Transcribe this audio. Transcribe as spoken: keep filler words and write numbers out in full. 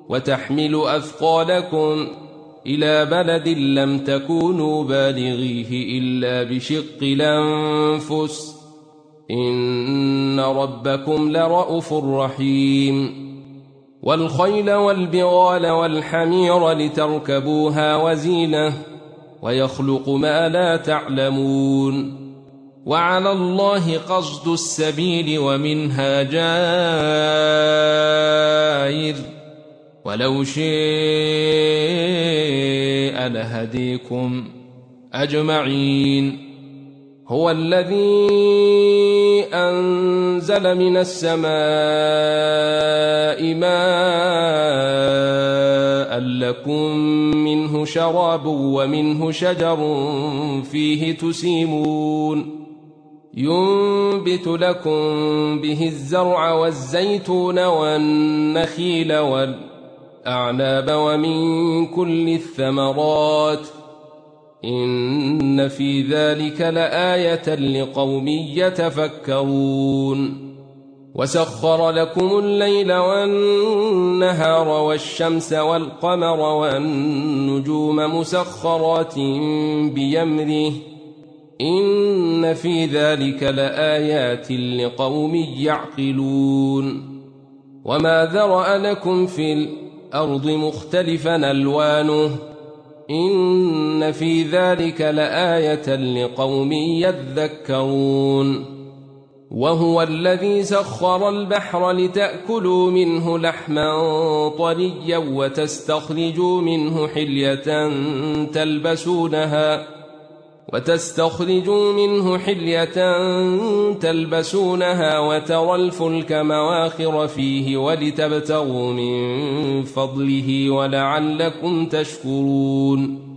وتحمل أثقالكم إلى بلد لم تكونوا بالغيه إلا بشق الأنفس إن ربكم لرءوف رحيم والخيل والبغال والحمير لتركبوها وزينة ويخلق ما لا تعلمون وعلى الله قصد السبيل ومنها جائر ولو شاء لهديكم أجمعين هو الذي أنزل من السماء ماء لكم منه شراب ومنه شجر فيه تسيمون ينبت لكم به الزرع والزيتون والنخيل والأعناب ومن كل الثمرات إن في ذلك لآية لقوم يتفكرون وسخر لكم الليل والنهار والشمس والقمر والنجوم مسخرات بأمره إن في ذلك لآيات لقوم يعقلون وما ذرأ لكم في الأرض مختلفا ألوانه إن في ذلك لآية لقوم يذكرون وهو الذي سخر البحر لتأكلوا منه لحما طريا وتستخرجوا منه حلية تلبسونها وتستخرجوا منه حلية تلبسونها وترى الفلك مواخر فيه ولتبتغوا من فضله ولعلكم تشكرون